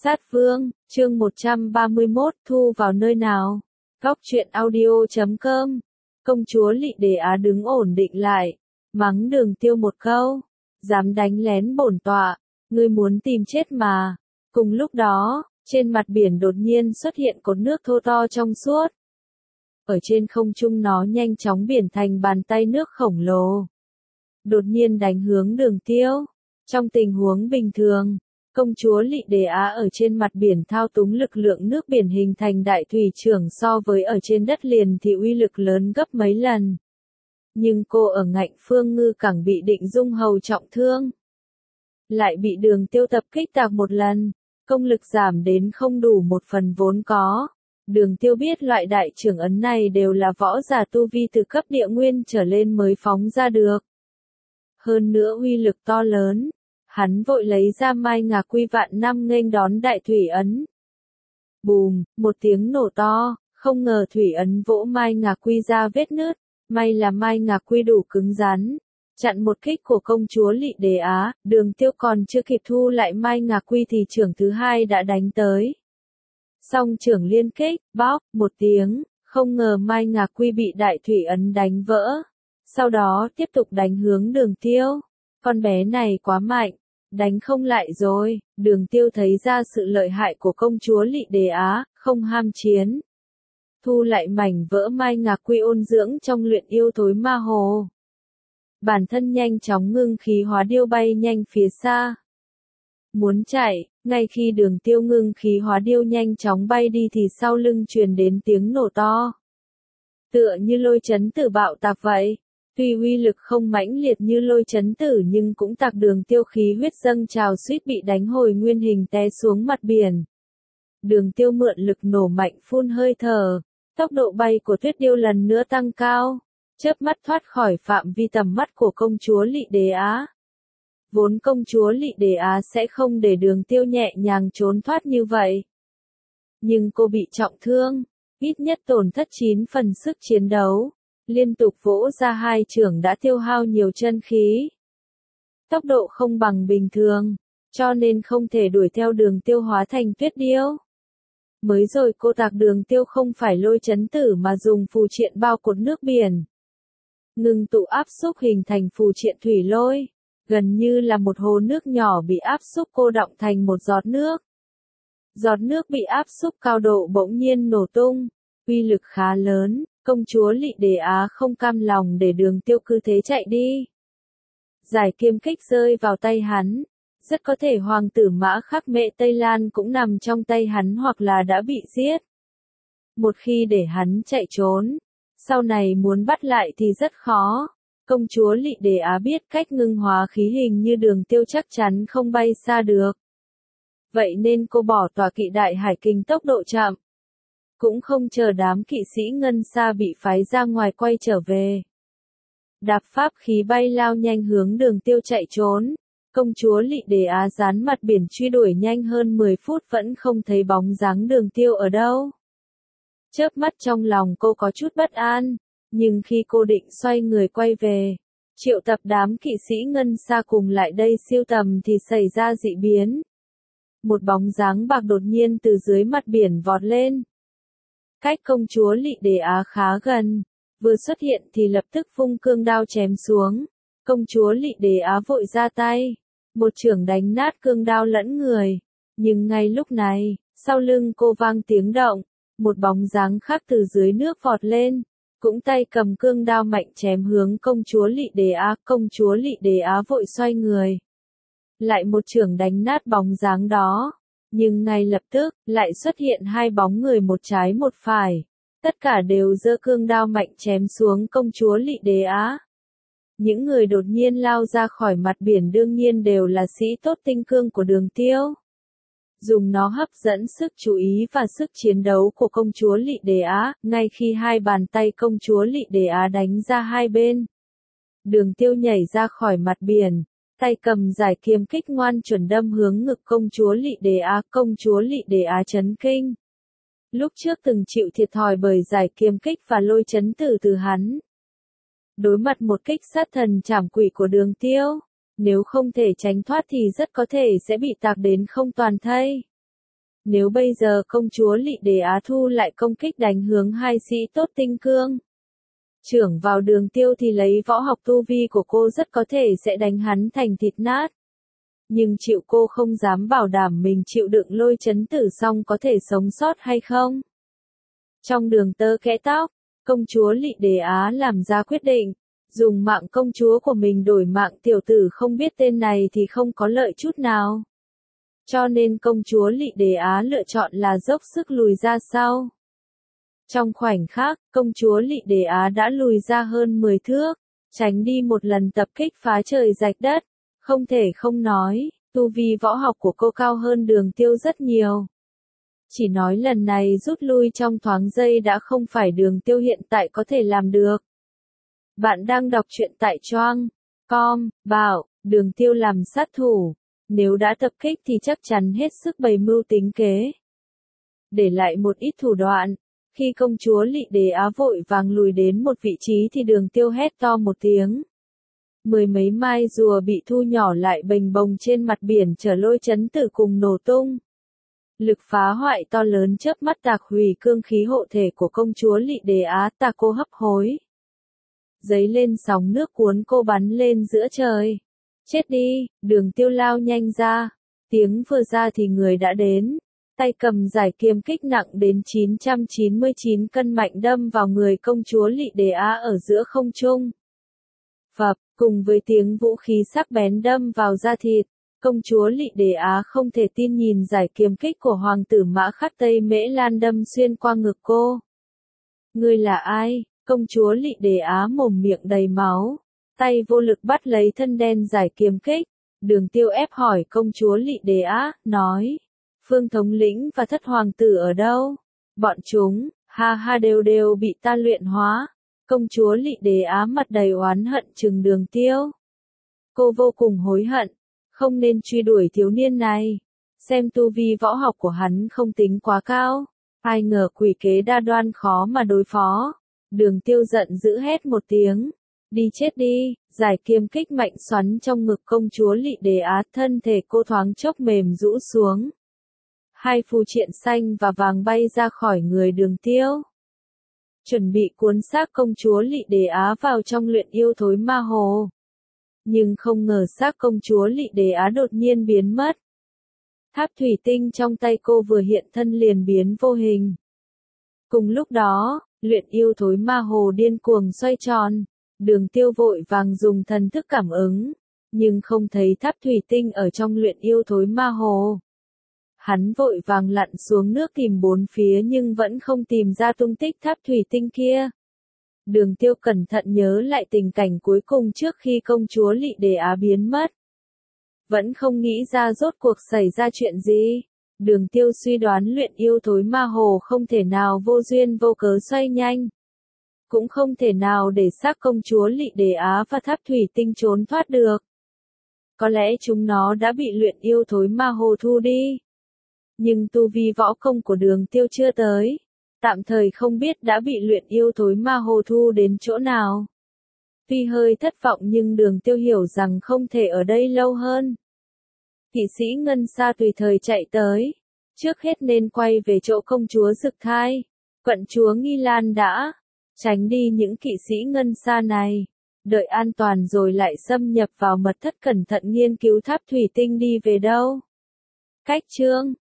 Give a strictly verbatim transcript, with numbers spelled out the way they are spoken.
Sát Vương, chương một trăm ba mươi mốt, thu vào nơi nào? Góc truyện audio chấm com. Công chúa Lị Đề Á đứng ổn định lại, mắng Đường Tiêu một câu, dám đánh lén bổn tọa, ngươi muốn tìm chết mà. Cùng lúc đó, trên mặt biển đột nhiên xuất hiện cột nước thô to trong suốt. Ở trên không trung nó nhanh chóng biển thành bàn tay nước khổng lồ. Đột nhiên đánh hướng Đường Tiêu. Trong tình huống bình thường, công chúa Lị Đề Á ở trên mặt biển thao túng lực lượng nước biển hình thành đại thủy trưởng so với ở trên đất liền thì uy lực lớn gấp mấy lần. Nhưng cô ở Ngạnh Phương Ngư Cảng bị Định Dung hầu trọng thương. Lại bị Đường Tiêu tập kích tạc một lần, công lực giảm đến không đủ một phần vốn có. Đường Tiêu biết loại đại trưởng ấn này đều là võ giả tu vi từ cấp địa nguyên trở lên mới phóng ra được. Hơn nữa uy lực to lớn. Hắn vội lấy ra Mai Ngà Quy vạn năm nghênh đón đại thủy ấn. Bùm, một tiếng nổ to, không ngờ thủy ấn vỗ Mai Ngà Quy ra vết nứt, may là Mai Ngà Quy đủ cứng rắn, chặn một kích của công chúa Lị Đề Á. Đường Tiêu còn chưa kịp thu lại Mai Ngà Quy thì trưởng thứ hai đã đánh tới. Song trưởng liên kích, bóp, một tiếng, không ngờ Mai Ngà Quy bị đại thủy ấn đánh vỡ. Sau đó tiếp tục đánh hướng Đường Tiêu. Con bé này quá mạnh, đánh không lại rồi. Đường Tiêu thấy ra sự lợi hại của công chúa Lị Đề Á, không ham chiến. Thu lại mảnh vỡ Mai Ngà Quy ôn dưỡng trong luyện yêu thối ma hồ. Bản thân nhanh chóng ngưng khí hóa điêu bay nhanh phía xa. Muốn chạy, ngay khi Đường Tiêu ngưng khí hóa điêu nhanh chóng bay đi thì sau lưng truyền đến tiếng nổ to. Tựa như lôi chấn tử bạo tạc vậy. Tuy uy lực không mãnh liệt như lôi chấn tử nhưng cũng tạc Đường Tiêu khí huyết dâng trào suýt bị đánh hồi nguyên hình té xuống mặt biển. Đường Tiêu mượn lực nổ mạnh phun hơi thở, tốc độ bay của Tuyết Điêu lần nữa tăng cao, chớp mắt thoát khỏi phạm vi tầm mắt của công chúa Lị Đề Á. Vốn công chúa Lị Đề Á sẽ không để Đường Tiêu nhẹ nhàng trốn thoát như vậy. Nhưng cô bị trọng thương, ít nhất tổn thất chín phần sức chiến đấu. Liên tục vỗ ra hai chưởng đã tiêu hao nhiều chân khí. Tốc độ không bằng bình thường, cho nên không thể đuổi theo Đường Tiêu hóa thành Tuyết Điêu. Mới rồi cô tạc Đường Tiêu không phải lôi chấn tử mà dùng phù triện bao cột nước biển. Ngừng tụ áp xúc hình thành phù triện thủy lôi, gần như là một hồ nước nhỏ bị áp xúc cô đọng thành một giọt nước. Giọt nước bị áp xúc cao độ bỗng nhiên nổ tung, uy lực khá lớn. Công chúa Lị Đề Á không cam lòng để Đường Tiêu cứ thế chạy đi. Giải kiếm kích rơi vào tay hắn. Rất có thể hoàng tử Mã Khắc Mệ Tây Lan cũng nằm trong tay hắn hoặc là đã bị giết. Một khi để hắn chạy trốn, sau này muốn bắt lại thì rất khó. Công chúa Lị Đề Á biết cách ngưng hóa khí hình như Đường Tiêu chắc chắn không bay xa được. Vậy nên cô bỏ tòa kỵ đại hải kinh tốc độ chậm. Cũng không chờ đám kỵ sĩ ngân xa bị phái ra ngoài quay trở về. Đạp pháp khí bay lao nhanh hướng Đường Tiêu chạy trốn. Công chúa Lị Đề Á dán mặt biển truy đuổi nhanh hơn mười phút vẫn không thấy bóng dáng Đường Tiêu ở đâu. Chớp mắt trong lòng cô có chút bất an, nhưng khi cô định xoay người quay về, triệu tập đám kỵ sĩ ngân xa cùng lại đây siêu tầm thì xảy ra dị biến. Một bóng dáng bạc đột nhiên từ dưới mặt biển vọt lên. Cách công chúa Lị Đề Á khá gần, vừa xuất hiện thì lập tức vung cương đao chém xuống. Công chúa Lị Đề Á vội ra tay, một chưởng đánh nát cương đao lẫn người. Nhưng ngay lúc này, sau lưng cô vang tiếng động, một bóng dáng khác từ dưới nước vọt lên, cũng tay cầm cương đao mạnh chém hướng công chúa Lị Đề Á. Công chúa Lị Đề Á vội xoay người, lại một chưởng đánh nát bóng dáng đó. Nhưng ngay lập tức, lại xuất hiện hai bóng người một trái một phải. Tất cả đều giơ cương đao mạnh chém xuống công chúa Lị Đề Á. Những người đột nhiên lao ra khỏi mặt biển đương nhiên đều là sĩ tốt tinh cương của Đường Tiêu. Dùng nó hấp dẫn sức chú ý và sức chiến đấu của công chúa Lị Đề Á, ngay khi hai bàn tay công chúa Lị Đề Á đánh ra hai bên. Đường Tiêu nhảy ra khỏi mặt biển. Tay cầm giải kiếm kích ngoan chuẩn đâm hướng ngực công chúa Lị Đề Á. Công chúa Lị Đề Á chấn kinh. Lúc trước từng chịu thiệt thòi bởi giải kiếm kích và lôi chấn tử từ hắn. Đối mặt một kích sát thần trảm quỷ của Đường Tiêu, nếu không thể tránh thoát thì rất có thể sẽ bị tạc đến không toàn thây. Nếu bây giờ công chúa Lị Đề Á thu lại công kích đánh hướng hai sĩ tốt tinh cương trưởng vào Đường Tiêu thì lấy võ học tu vi của cô rất có thể sẽ đánh hắn thành thịt nát. Nhưng chịu cô không dám bảo đảm mình chịu đựng lôi chấn tử xong có thể sống sót hay không. Trong đường tơ kẽ tóc, công chúa Lị Đề Á làm ra quyết định, dùng mạng công chúa của mình đổi mạng tiểu tử không biết tên này thì không có lợi chút nào. Cho nên công chúa Lị Đề Á lựa chọn là dốc sức lùi ra sau. Trong khoảnh khắc, công chúa Lị Đề Á đã lùi ra hơn mười thước, tránh đi một lần tập kích phá trời rạch đất. Không thể không nói, tu vi võ học của cô cao hơn Đường Tiêu rất nhiều. Chỉ nói lần này rút lui trong thoáng giây đã không phải Đường Tiêu hiện tại có thể làm được. Bạn đang đọc truyện tại Choang com, bảo, Đường Tiêu làm sát thủ. Nếu đã tập kích thì chắc chắn hết sức bày mưu tính kế. Để lại một ít thủ đoạn. Khi công chúa Lị Đề Á vội vàng lùi đến một vị trí thì Đường Tiêu hét to một tiếng. Mười mấy mai rùa bị thu nhỏ lại bềnh bồng trên mặt biển chở lôi chấn tử cùng nổ tung. Lực phá hoại to lớn chớp mắt tạc hủy cương khí hộ thể của công chúa Lị Đề Á, tà cô hấp hối. Giấy lên sóng nước cuốn cô bắn lên giữa trời. Chết đi, Đường Tiêu lao nhanh ra. Tiếng vừa ra thì người đã đến. Tay cầm giải kiếm kích nặng đến chín trăm chín mươi chín cân mạnh đâm vào người công chúa Lị Đề Á ở giữa không trung. Phập, cùng với tiếng vũ khí sắc bén đâm vào da thịt, công chúa Lị Đề Á không thể tin nhìn giải kiếm kích của hoàng tử Mã Khắc Tây Mễ Lan đâm xuyên qua ngực cô. Ngươi là ai? Công chúa Lị Đề Á mồm miệng đầy máu, tay vô lực bắt lấy thân đen giải kiếm kích. Đường Tiêu ép hỏi công chúa Lị Đề Á, nói, Phương thống lĩnh và thất hoàng tử ở đâu? Bọn chúng, ha ha đều đều bị ta luyện hóa. Công chúa Lị Đề Á mặt đầy oán hận trừng Đường Tiêu. Cô vô cùng hối hận, không nên truy đuổi thiếu niên này. Xem tu vi võ học của hắn không tính quá cao. Ai ngờ quỷ kế đa đoan khó mà đối phó. Đường Tiêu giận dữ hét một tiếng. Đi chết đi, giải kiếm kích mạnh xoắn trong ngực công chúa Lị Đề Á, thân thể cô thoáng chốc mềm rũ xuống. Hai phù triện xanh và vàng bay ra khỏi người Đường Tiêu. Chuẩn bị cuốn xác công chúa Lị Đề Á vào trong luyện yêu thối ma hồ. Nhưng không ngờ xác công chúa Lị Đề Á đột nhiên biến mất. Tháp thủy tinh trong tay cô vừa hiện thân liền biến vô hình. Cùng lúc đó, luyện yêu thối ma hồ điên cuồng xoay tròn. Đường Tiêu vội vàng dùng thần thức cảm ứng, nhưng không thấy tháp thủy tinh ở trong luyện yêu thối ma hồ. Hắn vội vàng lặn xuống nước tìm bốn phía nhưng vẫn không tìm ra tung tích tháp thủy tinh kia. Đường Tiêu cẩn thận nhớ lại tình cảnh cuối cùng trước khi công chúa Lị Đề Á biến mất. Vẫn không nghĩ ra rốt cuộc xảy ra chuyện gì. Đường Tiêu suy đoán luyện yêu thối ma hồ không thể nào vô duyên vô cớ xoay nhanh. Cũng không thể nào để xác công chúa Lị Đề Á và tháp thủy tinh trốn thoát được. Có lẽ chúng nó đã bị luyện yêu thối ma hồ thu đi. Nhưng tu vi võ công của Đường Tiêu chưa tới. Tạm thời không biết đã bị luyện yêu thối ma hồ thu đến chỗ nào. Tuy hơi thất vọng nhưng Đường Tiêu hiểu rằng không thể ở đây lâu hơn. Kỵ sĩ Ngân Sa tùy thời chạy tới. Trước hết nên quay về chỗ công chúa Dực Thai. Quận chúa Nghi Lan đã tránh đi những kỵ sĩ Ngân Sa này. Đợi an toàn rồi lại xâm nhập vào mật thất cẩn thận nghiên cứu tháp thủy tinh đi về đâu. Cách chương